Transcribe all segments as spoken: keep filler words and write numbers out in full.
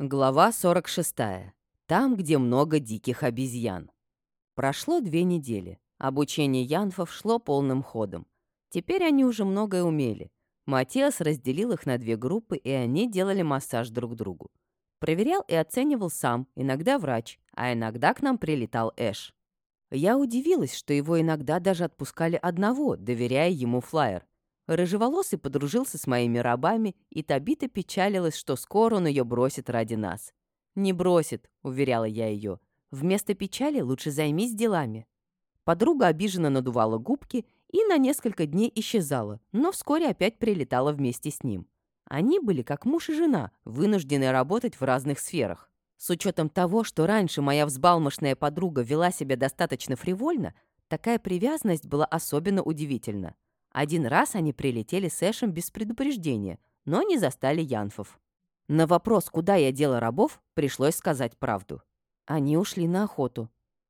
Глава сорок шестая. Там, где много диких обезьян. Прошло две недели. Обучение янфов шло полным ходом. Теперь они уже многое умели. Матиас разделил их на две группы, и они делали массаж друг другу. Проверял и оценивал сам, иногда врач, а иногда к нам прилетал Эш. Я удивилась, что его иногда даже отпускали одного, доверяя ему флаер. Рыжеволосый подружился с моими рабами, и Табита печалилась, что скоро он ее бросит ради нас. «Не бросит», — уверяла я ее. «Вместо печали лучше займись делами». Подруга обиженно надувала губки и на несколько дней исчезала, но вскоре опять прилетала вместе с ним. Они были как муж и жена, вынуждены работать в разных сферах. С учетом того, что раньше моя взбалмошная подруга вела себя достаточно фривольно, такая привязанность была особенно удивительна. Один раз они прилетели с Эшем без предупреждения, но не застали янфов. На вопрос, куда я дела рабов, пришлось сказать правду. Они ушли на охоту.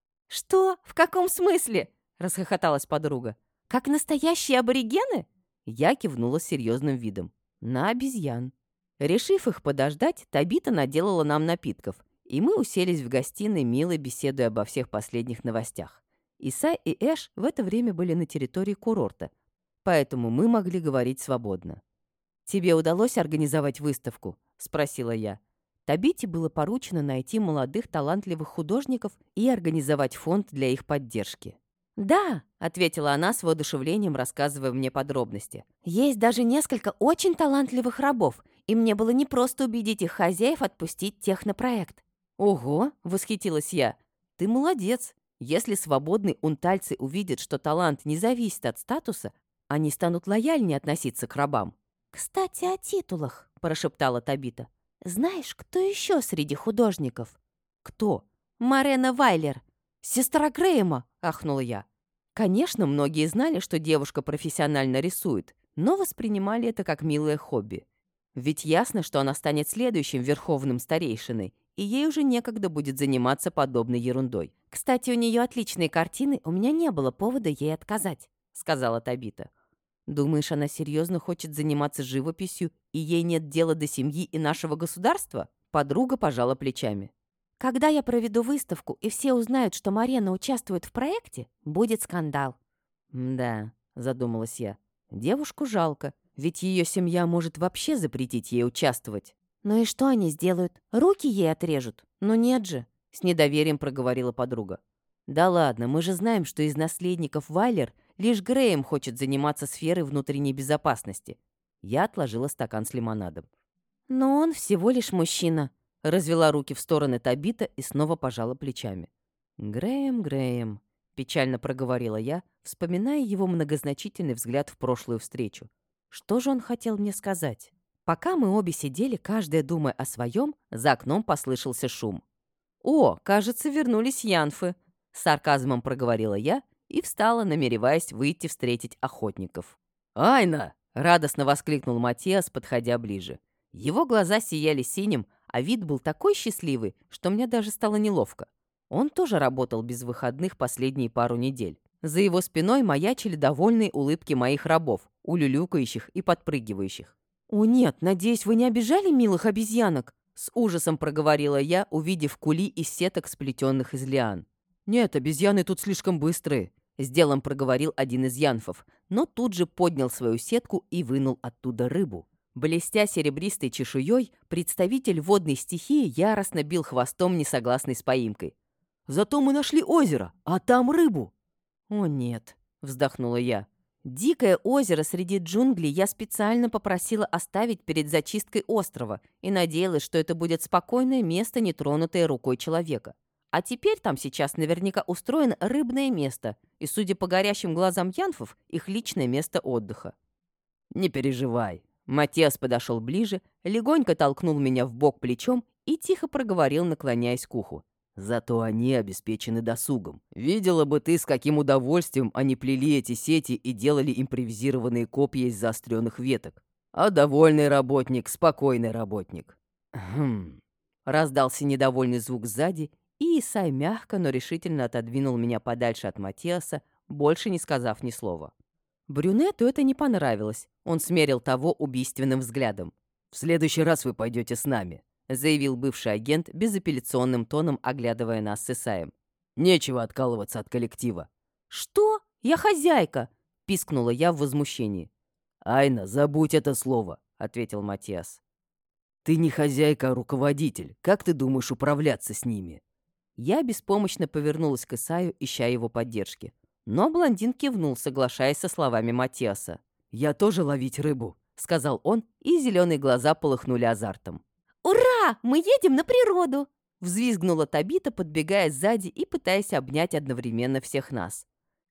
«Что? В каком смысле?» — расхохоталась подруга. «Как настоящие аборигены?» Я кивнула с серьезным видом. «На обезьян». Решив их подождать, Табита наделала нам напитков, и мы уселись в гостиной, мило беседуя обо всех последних новостях. Исай и Эш в это время были на территории курорта, поэтому мы могли говорить свободно. «Тебе удалось организовать выставку?» — спросила я. Табите было поручено найти молодых талантливых художников и организовать фонд для их поддержки. «Да», — ответила она с воодушевлением, рассказывая мне подробности. «Есть даже несколько очень талантливых рабов, и мне было непросто убедить их хозяев отпустить технопроект». «Ого!» — восхитилась я. «Ты молодец. Если свободные унтальцы увидят, что талант не зависит от статуса, они станут лояльнее относиться к рабам». «Кстати, о титулах», — прошептала Табита. «Знаешь, кто еще среди художников?» «Кто?» «Марена Вайлер. Сестра Грэема», — ахнула я. Конечно, многие знали, что девушка профессионально рисует, но воспринимали это как милое хобби. Ведь ясно, что она станет следующим верховным старейшиной, и ей уже некогда будет заниматься подобной ерундой. «Кстати, у нее отличные картины, у меня не было повода ей отказать», — сказала Табита. «Думаешь, она серьезно хочет заниматься живописью, и ей нет дела до семьи и нашего государства?» Подруга пожала плечами. «Когда я проведу выставку, и все узнают, что Марена участвует в проекте, будет скандал». «Да», — задумалась я. «Девушку жалко, ведь ее семья может вообще запретить ей участвовать». «Ну и что они сделают? Руки ей отрежут? Ну нет же», — с недоверием проговорила подруга. «Да ладно, мы же знаем, что из наследников Вайлер лишь Грэем хочет заниматься сферой внутренней безопасности». Я отложила стакан с лимонадом. «Но он всего лишь мужчина», — развела руки в стороны Табита и снова пожала плечами. «Грэем, Грэем», — печально проговорила я, вспоминая его многозначительный взгляд в прошлую встречу. Что же он хотел мне сказать? Пока мы обе сидели, каждая думая о своем, за окном послышался шум. «О, кажется, вернулись янфы», — с сарказмом проговорила я и встала, намереваясь выйти встретить охотников. «Айна!» — радостно воскликнул Матиас, подходя ближе. Его глаза сияли синим, а вид был такой счастливый, что мне даже стало неловко. Он тоже работал без выходных последние пару недель. За его спиной маячили довольные улыбки моих рабов, улюлюкающих и подпрыгивающих. «О нет, надеюсь, вы не обижали милых обезьянок?» С ужасом проговорила я, увидев кули из сеток, сплетенных из лиан. «Нет, обезьяны тут слишком быстрые», — с делом проговорил один из янфов, но тут же поднял свою сетку и вынул оттуда рыбу. Блестя серебристой чешуей, представитель водной стихии яростно бил хвостом, несогласный с поимкой. «Зато мы нашли озеро, а там рыбу!» «О нет», — вздохнула я. «Дикое озеро среди джунглей я специально попросила оставить перед зачисткой острова и надеялась, что это будет спокойное место, не тронутое рукой человека. А теперь там сейчас наверняка устроено рыбное место, и, судя по горящим глазам янфов, их личное место отдыха». «Не переживай». Матиас подошел ближе, легонько толкнул меня в бок плечом и тихо проговорил, наклоняясь к уху. «Зато они обеспечены досугом. Видела бы ты, с каким удовольствием они плели эти сети и делали импровизированные копья из заостренных веток. А довольный работник — спокойный работник». «Хм...» — раздался недовольный звук сзади, и Исай мягко, но решительно отодвинул меня подальше от Матиаса, больше не сказав ни слова. Брюнету это не понравилось. Он смерил того убийственным взглядом. «В следующий раз вы пойдете с нами», — заявил бывший агент безапелляционным тоном, оглядывая нас с Исаем. «Нечего откалываться от коллектива». «Что? Я хозяйка!» — пискнула я в возмущении. «Айна, забудь это слово», — ответил Матиас. «Ты не хозяйка, а руководитель. Как ты думаешь управляться с ними?» Я беспомощно повернулась к Исаю, ища его поддержки. Но блондин кивнул, соглашаясь со словами Матиаса. «Я тоже ловить рыбу», — сказал он, и зеленые глаза полыхнули азартом. «Ура! Мы едем на природу!» — взвизгнула Табита, подбегая сзади и пытаясь обнять одновременно всех нас.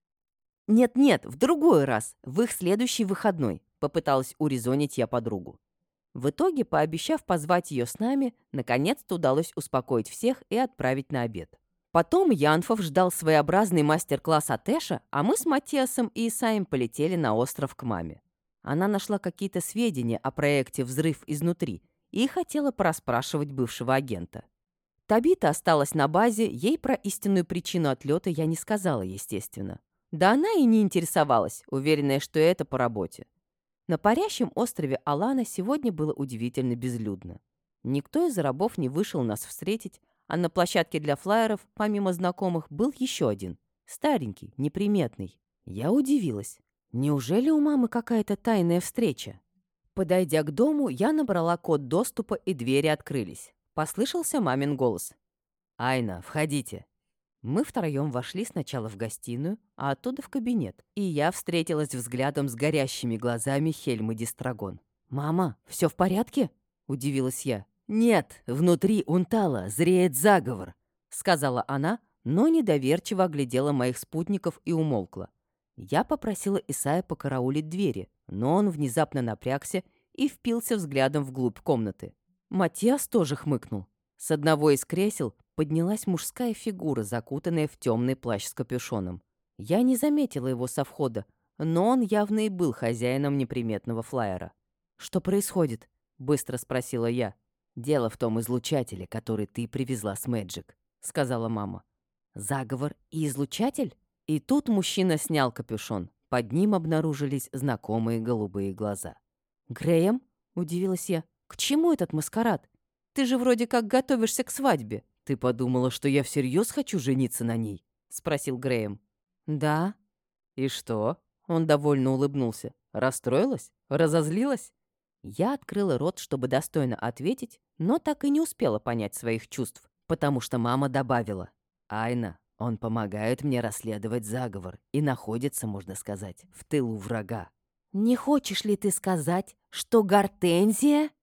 «Нет-нет, в другой раз, в их следующий выходной», — попыталась урезонить я подругу. В итоге, пообещав позвать ее с нами, наконец-то удалось успокоить всех и отправить на обед. Потом Янфов ждал своеобразный мастер-класс от Эша, а мы с Матиасом и Исаем полетели на остров к маме. Она нашла какие-то сведения о проекте «Взрыв изнутри» и хотела порасспрашивать бывшего агента. Табита осталась на базе, ей про истинную причину отлета я не сказала, естественно. Да она и не интересовалась, уверенная, что это по работе. На парящем острове Алана сегодня было удивительно безлюдно. Никто из рабов не вышел нас встретить, а на площадке для флайеров, помимо знакомых, был еще один. Старенький, неприметный. Я удивилась. Неужели у мамы какая-то тайная встреча? Подойдя к дому, я набрала код доступа, и двери открылись. Послышался мамин голос. «Айна, входите». Мы втроем вошли сначала в гостиную, а оттуда в кабинет, и я встретилась взглядом с горящими глазами Хельмы Дистрагон. «Мама, все в порядке?» — удивилась я. «Нет, внутри Унтала зреет заговор», — сказала она, но недоверчиво оглядела моих спутников и умолкла. Я попросила Исая покараулить двери, но он внезапно напрягся и впился взглядом вглубь комнаты. Матиас тоже хмыкнул. С одного из кресел поднялась мужская фигура, закутанная в темный плащ с капюшоном. Я не заметила его со входа, но он явно и был хозяином неприметного флайера. «Что происходит?» — быстро спросила я. «Дело в том излучателе, который ты привезла с Мэджик», — сказала мама. «Заговор и излучатель?» И тут мужчина снял капюшон. Под ним обнаружились знакомые голубые глаза. «Грэем?» — удивилась я. «К чему этот маскарад? Ты же вроде как готовишься к свадьбе». «Ты подумала, что я всерьез хочу жениться на ней?» — спросил Грэем. «Да». «И что?» — он довольно улыбнулся. «Расстроилась? Разозлилась?» Я открыла рот, чтобы достойно ответить, но так и не успела понять своих чувств, потому что мама добавила. «Айна, он помогает мне расследовать заговор и находится, можно сказать, в тылу врага». «Не хочешь ли ты сказать, что Гортензия...»